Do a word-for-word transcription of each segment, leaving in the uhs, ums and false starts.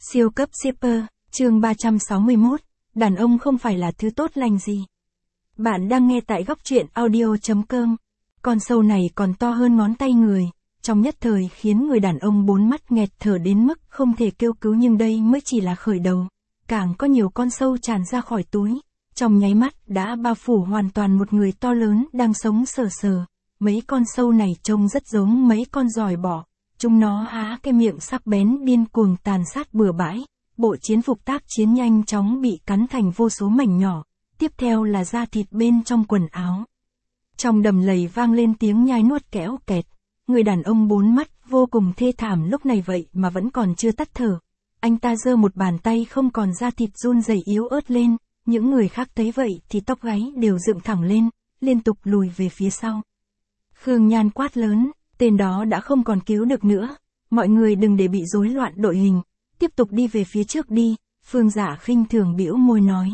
Siêu cấp shipper, chương ba trăm sáu mươi mốt, đàn ông không phải là thứ tốt lành gì. Bạn đang nghe tại góc truyện audio chấm com. Con sâu này còn to hơn ngón tay người, trong nhất thời khiến người đàn ông bốn mắt nghẹt thở đến mức không thể kêu cứu, nhưng đây mới chỉ là khởi đầu. Càng có nhiều con sâu tràn ra khỏi túi, trong nháy mắt đã bao phủ hoàn toàn một người to lớn đang sống sờ sờ. Mấy con sâu này trông rất giống mấy con giòi bọ. Chúng nó há cái miệng sắc bén điên cuồng tàn sát bừa bãi, bộ chiến phục tác chiến nhanh chóng bị cắn thành vô số mảnh nhỏ, tiếp theo là da thịt bên trong quần áo. Trong đầm lầy vang lên tiếng nhai nuốt kéo kẹt, người đàn ông bốn mắt vô cùng thê thảm lúc này vậy mà vẫn còn chưa tắt thở. Anh ta giơ một bàn tay không còn da thịt run rẩy yếu ớt lên, những người khác thấy vậy thì tóc gáy đều dựng thẳng lên, liên tục lùi về phía sau. Khương Nhan quát lớn, tên đó đã không còn cứu được nữa, mọi người đừng để bị rối loạn đội hình, tiếp tục đi về phía trước đi. Phương Dạ khinh thường bĩu môi nói.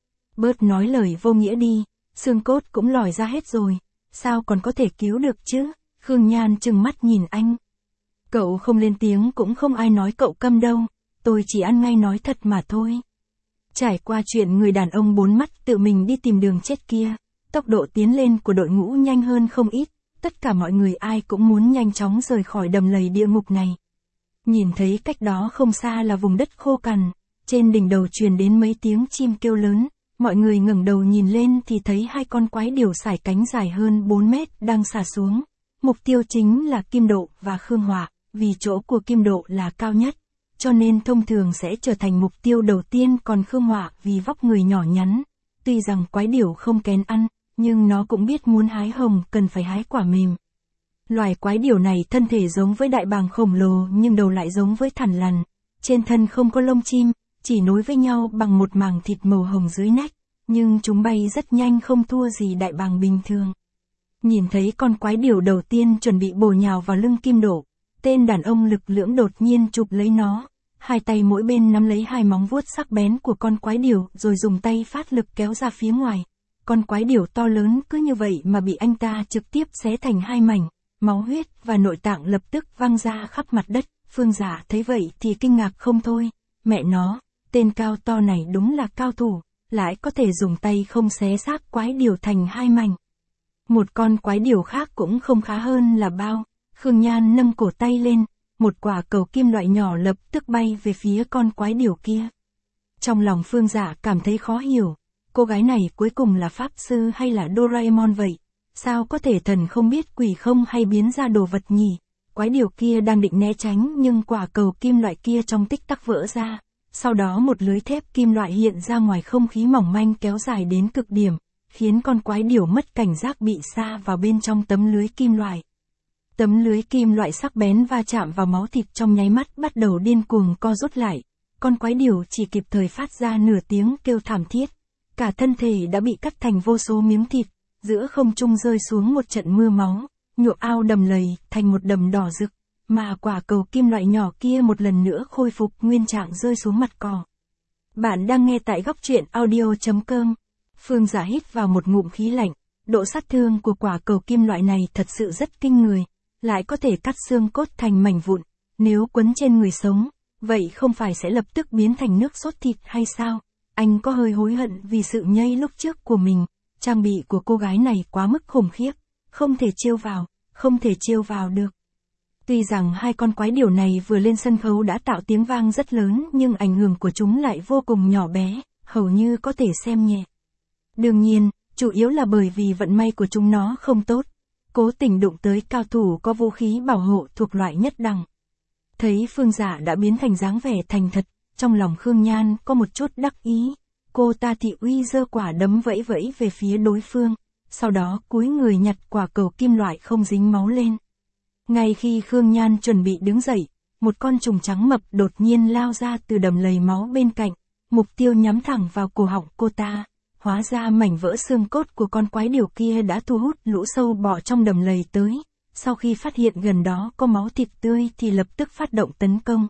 Bớt nói lời vô nghĩa đi, xương cốt cũng lòi ra hết rồi, sao còn có thể cứu được chứ? Khương Nhan trừng mắt nhìn anh. Cậu không lên tiếng cũng không ai nói cậu câm đâu, tôi chỉ ăn ngay nói thật mà thôi. Trải qua chuyện người đàn ông bốn mắt tự mình đi tìm đường chết kia, tốc độ tiến lên của đội ngũ nhanh hơn không ít. Tất cả mọi người ai cũng muốn nhanh chóng rời khỏi đầm lầy địa ngục này. Nhìn thấy cách đó không xa là vùng đất khô cằn, trên đỉnh đầu truyền đến mấy tiếng chim kêu lớn, mọi người ngẩng đầu nhìn lên thì thấy hai con quái điểu sải cánh dài hơn bốn mét đang xả xuống. Mục tiêu chính là Kim Độ và Khương Họa, vì chỗ của Kim Độ là cao nhất, cho nên thông thường sẽ trở thành mục tiêu đầu tiên, còn Khương Họa vì vóc người nhỏ nhắn. Tuy rằng quái điểu không kén ăn, nhưng nó cũng biết muốn hái hồng cần phải hái quả mềm. Loài quái điểu này thân thể giống với đại bàng khổng lồ nhưng đầu lại giống với thằn lằn, trên thân không có lông chim, chỉ nối với nhau bằng một màng thịt màu hồng dưới nách, nhưng chúng bay rất nhanh không thua gì đại bàng bình thường. Nhìn thấy con quái điểu đầu tiên chuẩn bị bổ nhào vào lưng Kim Độ, tên đàn ông lực lưỡng đột nhiên chụp lấy nó, hai tay mỗi bên nắm lấy hai móng vuốt sắc bén của con quái điểu rồi dùng tay phát lực kéo ra phía ngoài. Con quái điểu to lớn cứ như vậy mà bị anh ta trực tiếp xé thành hai mảnh, máu huyết và nội tạng lập tức văng ra khắp mặt đất. Phương Dạ thấy vậy thì kinh ngạc không thôi, mẹ nó, tên cao to này đúng là cao thủ, lại có thể dùng tay không xé xác quái điểu thành hai mảnh. Một con quái điểu khác cũng không khá hơn là bao, Khương Nhan nâng cổ tay lên, một quả cầu kim loại nhỏ lập tức bay về phía con quái điểu kia. Trong lòng Phương Dạ cảm thấy khó hiểu. Cô gái này cuối cùng là pháp sư hay là Doraemon vậy? Sao có thể thần không biết quỷ không hay biến ra đồ vật nhỉ? Quái điểu kia đang định né tránh nhưng quả cầu kim loại kia trong tích tắc vỡ ra. Sau đó một lưới thép kim loại hiện ra ngoài không khí mỏng manh kéo dài đến cực điểm, khiến con quái điểu mất cảnh giác bị sa vào bên trong tấm lưới kim loại. Tấm lưới kim loại sắc bén va chạm vào máu thịt trong nháy mắt bắt đầu điên cuồng co rút lại. Con quái điểu chỉ kịp thời phát ra nửa tiếng kêu thảm thiết. Cả thân thể đã bị cắt thành vô số miếng thịt, giữa không trung rơi xuống một trận mưa máu, nhuộm ao đầm lầy thành một đầm đỏ rực, mà quả cầu kim loại nhỏ kia một lần nữa khôi phục nguyên trạng rơi xuống mặt cỏ. Bạn đang nghe tại góc truyện audio chấm com. Phương Dạ hít vào một ngụm khí lạnh, độ sát thương của quả cầu kim loại này thật sự rất kinh người, lại có thể cắt xương cốt thành mảnh vụn, nếu quấn trên người sống, vậy không phải sẽ lập tức biến thành nước sốt thịt hay sao? Anh có hơi hối hận vì sự nhây lúc trước của mình, trang bị của cô gái này quá mức khủng khiếp, không thể trêu vào, không thể trêu vào được. Tuy rằng hai con quái điểu này vừa lên sân khấu đã tạo tiếng vang rất lớn nhưng ảnh hưởng của chúng lại vô cùng nhỏ bé, hầu như có thể xem nhẹ. Đương nhiên, chủ yếu là bởi vì vận may của chúng nó không tốt, cố tình đụng tới cao thủ có vũ khí bảo hộ thuộc loại nhất đẳng. Thấy Phương Dạ đã biến thành dáng vẻ thành thật, trong lòng Khương Nhan có một chút đắc ý, cô ta thị uy giơ quả đấm vẫy vẫy về phía đối phương, sau đó cúi người nhặt quả cầu kim loại không dính máu lên. Ngay khi Khương Nhan chuẩn bị đứng dậy, một con trùng trắng mập đột nhiên lao ra từ đầm lầy máu bên cạnh, mục tiêu nhắm thẳng vào cổ họng cô ta. Hóa ra mảnh vỡ xương cốt của con quái điểu kia đã thu hút lũ sâu bọ trong đầm lầy tới, sau khi phát hiện gần đó có máu thịt tươi thì lập tức phát động tấn công.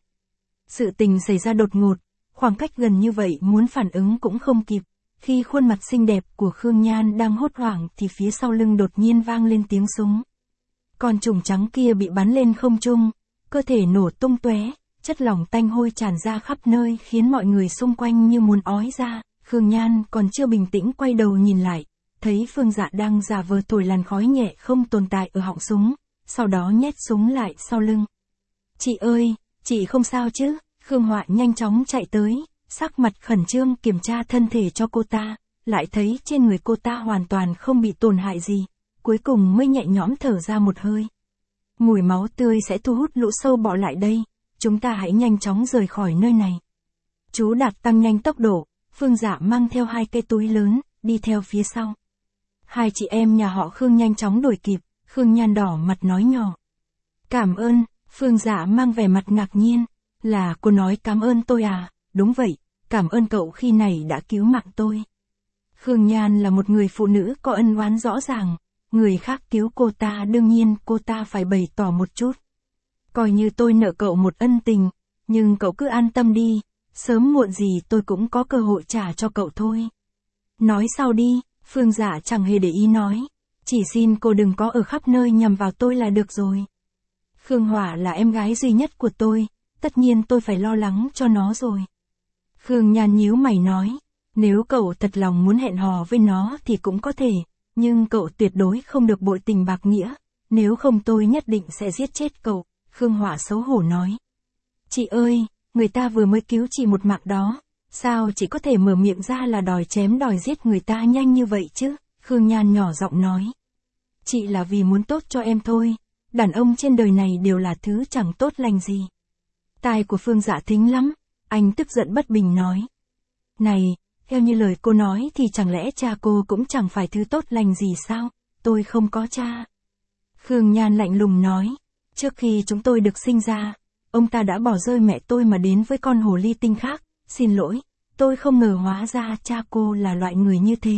Sự tình xảy ra đột ngột, khoảng cách gần như vậy muốn phản ứng cũng không kịp, khi khuôn mặt xinh đẹp của Khương Nhan đang hốt hoảng thì phía sau lưng đột nhiên vang lên tiếng súng. Con trùng trắng kia bị bắn lên không trung, cơ thể nổ tung tóe, chất lỏng tanh hôi tràn ra khắp nơi khiến mọi người xung quanh như muốn ói ra. Khương Nhan còn chưa bình tĩnh quay đầu nhìn lại, thấy Phương Dạ đang giả vờ thổi làn khói nhẹ không tồn tại ở họng súng, sau đó nhét súng lại sau lưng. Chị ơi, chị không sao chứ? Khương Họa nhanh chóng chạy tới, sắc mặt khẩn trương kiểm tra thân thể cho cô ta, lại thấy trên người cô ta hoàn toàn không bị tổn hại gì, cuối cùng mới nhẹ nhõm thở ra một hơi. Mùi máu tươi sẽ thu hút lũ sâu bọ lại đây, chúng ta hãy nhanh chóng rời khỏi nơi này. Chú Đạt tăng nhanh tốc độ, Phương Dạ mang theo hai cây túi lớn, đi theo phía sau. Hai chị em nhà họ Khương nhanh chóng đuổi kịp, Khương Nhan đỏ mặt nói nhỏ. Cảm ơn, Phương Dạ mang vẻ mặt ngạc nhiên, là cô nói cảm ơn tôi à? Đúng vậy, cảm ơn cậu khi này đã cứu mạng tôi. Khương Nhan là một người phụ nữ có ân oán rõ ràng, người khác cứu cô ta đương nhiên cô ta phải bày tỏ một chút. Coi như tôi nợ cậu một ân tình, nhưng cậu cứ an tâm đi, sớm muộn gì tôi cũng có cơ hội trả cho cậu thôi. Nói sau đi, Phương Dạ chẳng hề để ý nói, chỉ xin cô đừng có ở khắp nơi nhằm vào tôi là được rồi. Khương Hỏa là em gái duy nhất của tôi, tất nhiên tôi phải lo lắng cho nó rồi. Khương Nhan nhíu mày nói, nếu cậu thật lòng muốn hẹn hò với nó thì cũng có thể, nhưng cậu tuyệt đối không được bội tình bạc nghĩa, nếu không tôi nhất định sẽ giết chết cậu. Khương Hỏa xấu hổ nói. Chị ơi, người ta vừa mới cứu chị một mạng đó, sao chị có thể mở miệng ra là đòi chém đòi giết người ta nhanh như vậy chứ? Khương Nhan nhỏ giọng nói. Chị là vì muốn tốt cho em thôi, đàn ông trên đời này đều là thứ chẳng tốt lành gì. Tai của Phương Dạ thính lắm, anh tức giận bất bình nói. Này, theo như lời cô nói thì chẳng lẽ cha cô cũng chẳng phải thứ tốt lành gì sao? Tôi không có cha. Khương Nhan lạnh lùng nói. Trước khi chúng tôi được sinh ra, ông ta đã bỏ rơi mẹ tôi mà đến với con hồ ly tinh khác, xin lỗi, tôi không ngờ hóa ra cha cô là loại người như thế.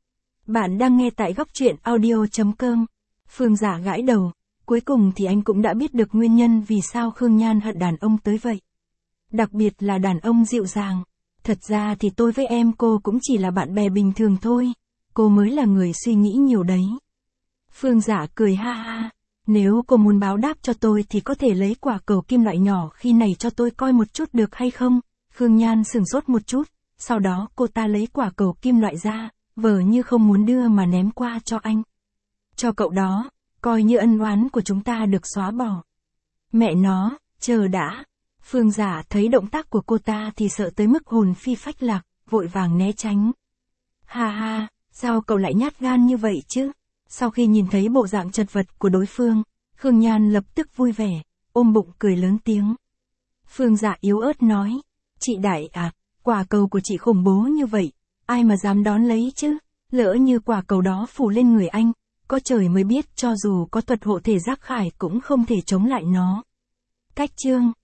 Bạn đang nghe tại góc truyện audio chấm com. Phương Dạ gãi đầu, cuối cùng thì anh cũng đã biết được nguyên nhân vì sao Khương Nhan hận đàn ông tới vậy. Đặc biệt là đàn ông dịu dàng. Thật ra thì tôi với em cô cũng chỉ là bạn bè bình thường thôi, cô mới là người suy nghĩ nhiều đấy. Phương Dạ cười ha ha. Nếu cô muốn báo đáp cho tôi thì có thể lấy quả cầu kim loại nhỏ khi này cho tôi coi một chút được hay không? Khương Nhan sửng sốt một chút, sau đó cô ta lấy quả cầu kim loại ra, vờ như không muốn đưa mà ném qua cho anh. Cho cậu đó, coi như ân oán của chúng ta được xóa bỏ. Mẹ nó, chờ đã. Phương Dạ thấy động tác của cô ta thì sợ tới mức hồn phi phách lạc, vội vàng né tránh. Ha ha, sao cậu lại nhát gan như vậy chứ? Sau khi nhìn thấy bộ dạng chật vật của đối phương, Khương Nhan lập tức vui vẻ, ôm bụng cười lớn tiếng. Phương Dạ yếu ớt nói, chị Đại à, quả cầu của chị khủng bố như vậy, ai mà dám đón lấy chứ, lỡ như quả cầu đó phủ lên người anh, có trời mới biết cho dù có thuật hộ thể giác khải cũng không thể chống lại nó. Cách chương